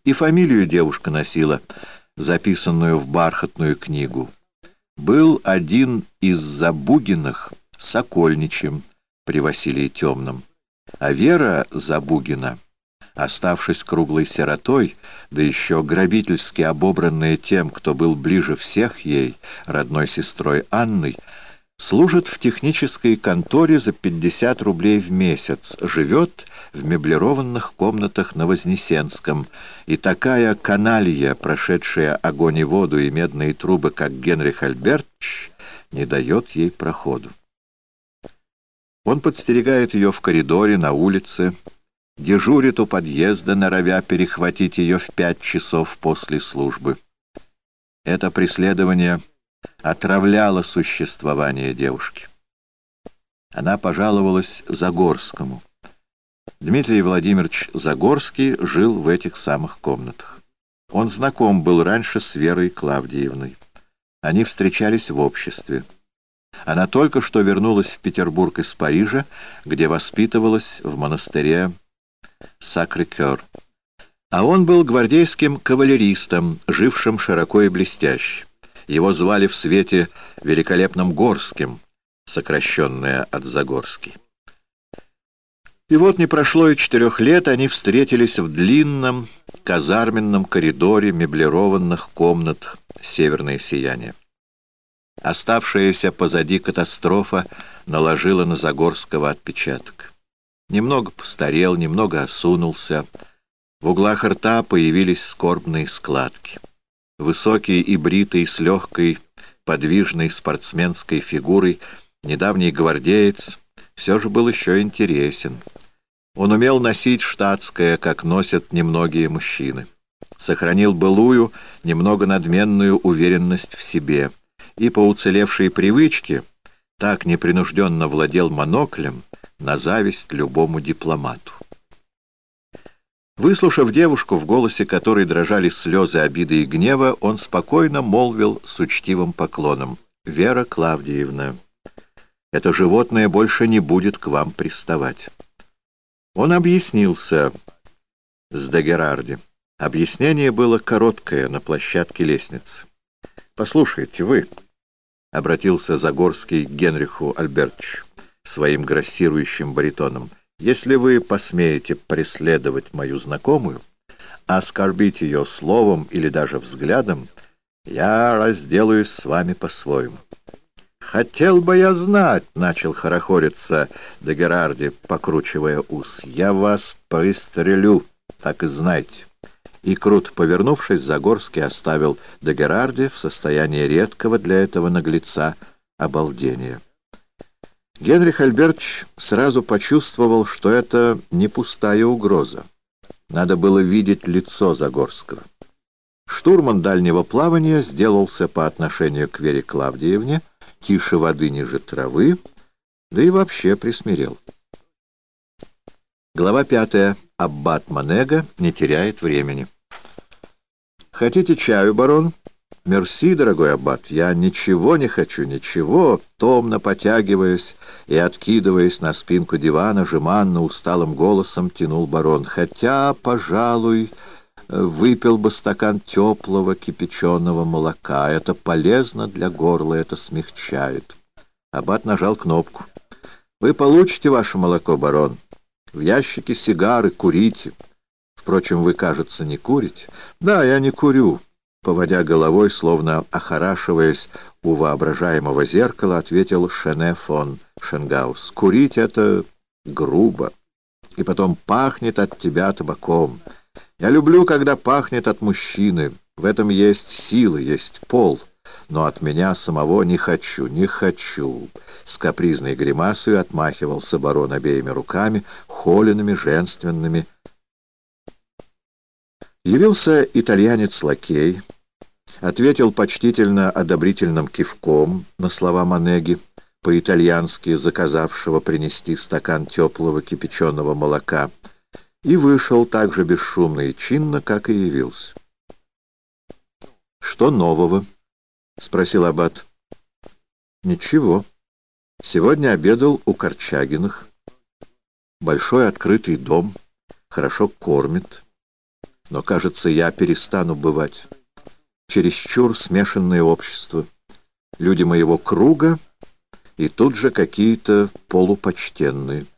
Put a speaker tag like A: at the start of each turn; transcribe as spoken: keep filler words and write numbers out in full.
A: И фамилию девушка носила, записанную в бархатную книгу. Был один из Забугиных сокольничем при Василии Темном, а Вера Забугина, оставшись круглой сиротой, да еще грабительски обобранная тем, кто был ближе всех ей, родной сестрой Анной, служит в технической конторе за пятьдесят рублей в месяц, живет в меблированных комнатах на Вознесенском, и такая каналья, прошедшая огонь и воду и медные трубы, как Генрих Альбертович, не дает ей проходу. Он подстерегает ее в коридоре, на улице, дежурит у подъезда, норовя перехватить ее в пять часов после службы. Это преследование отравляло существование девушки. Она пожаловалась Загорскому. Дмитрий Владимирович Загорский жил в этих самых комнатах. Он знаком был раньше с Верой Клавдиевной. Они встречались в обществе. Она только что вернулась в Петербург из Парижа, где воспитывалась в монастыре Сакрé-Кёр. А он был гвардейским кавалеристом, жившим широко и блестяще. Его звали в свете великолепным Горским, сокращенное от Загорский. И вот не прошло и четырех лет, они встретились в длинном казарменном коридоре меблированных комнат «Северное сияние». Оставшаяся позади катастрофа наложила на Загорского отпечаток. Немного постарел, немного осунулся. В углах рта появились скорбные складки. Высокий и бритый, с легкой, подвижной спортсменской фигурой, недавний гвардеец все же был еще интересен. Он умел носить штатское, как носят немногие мужчины. Сохранил былую, немного надменную уверенность в себе. И по уцелевшей привычке так непринужденно владел моноклем на зависть любому дипломату. Выслушав девушку, в голосе которой дрожали слезы обиды и гнева, он спокойно молвил с учтивым поклоном: «Вера Клавдиевна, это животное больше не будет к вам приставать». Он объяснился с де Герарди. Объяснение было короткое, на площадке лестницы. «Послушайте, вы...» — обратился Загорский к Генриху Альбертовичу своим грассирующим баритоном. «Если вы посмеете преследовать мою знакомую, оскорбить ее словом или даже взглядом, я разделаюсь с вами по-своему». «Хотел бы я знать», — начал хорохориться де Герарди, покручивая ус, — «я вас пристрелю, так и знайте». И, круто повернувшись, Загорский оставил де Герарди в состоянии редкого для этого наглеца обалдения. Генрих Альбертович сразу почувствовал, что это не пустая угроза. Надо было видеть лицо Загорского. Штурман дальнего плавания сделался по отношению к Вере Клавдиевне тише воды ниже травы, да и вообще присмирел. Глава пятая. Аббат Манега не теряет времени. «Хотите чаю, барон?» «Мерси, дорогой аббат, я ничего не хочу, ничего», томно потягиваясь и откидываясь на спинку дивана, жеманно усталым голосом тянул барон. «Хотя, пожалуй, выпил бы стакан теплого кипяченого молока. Это полезно для горла, это смягчает». Аббат нажал кнопку. «Вы получите ваше молоко, барон. В ящике сигары, курите. Впрочем, вы, кажется, не курите». «Да, я не курю», — поводя головой, словно охорашиваясь у воображаемого зеркала, ответил Шене фон Шенгаус. «Курить — это грубо. И потом пахнет от тебя табаком. Я люблю, когда пахнет от мужчины. В этом есть сила, есть пол. Но от меня самого не хочу, не хочу». С капризной гримасой отмахивался барон обеими руками, холеными, женственными. Явился итальянец-лакей, ответил почтительно одобрительным кивком на слова Манеги, по-итальянски заказавшего принести стакан теплого кипяченого молока, и вышел так же бесшумно и чинно, как и явился. «Что нового?» — спросил аббат. «Ничего. Сегодня обедал у Корчагиных. Большой открытый дом, хорошо кормит. Но, кажется, я перестану бывать. Чересчур смешанное общество. Люди моего круга и тут же какие-то полупочтенные.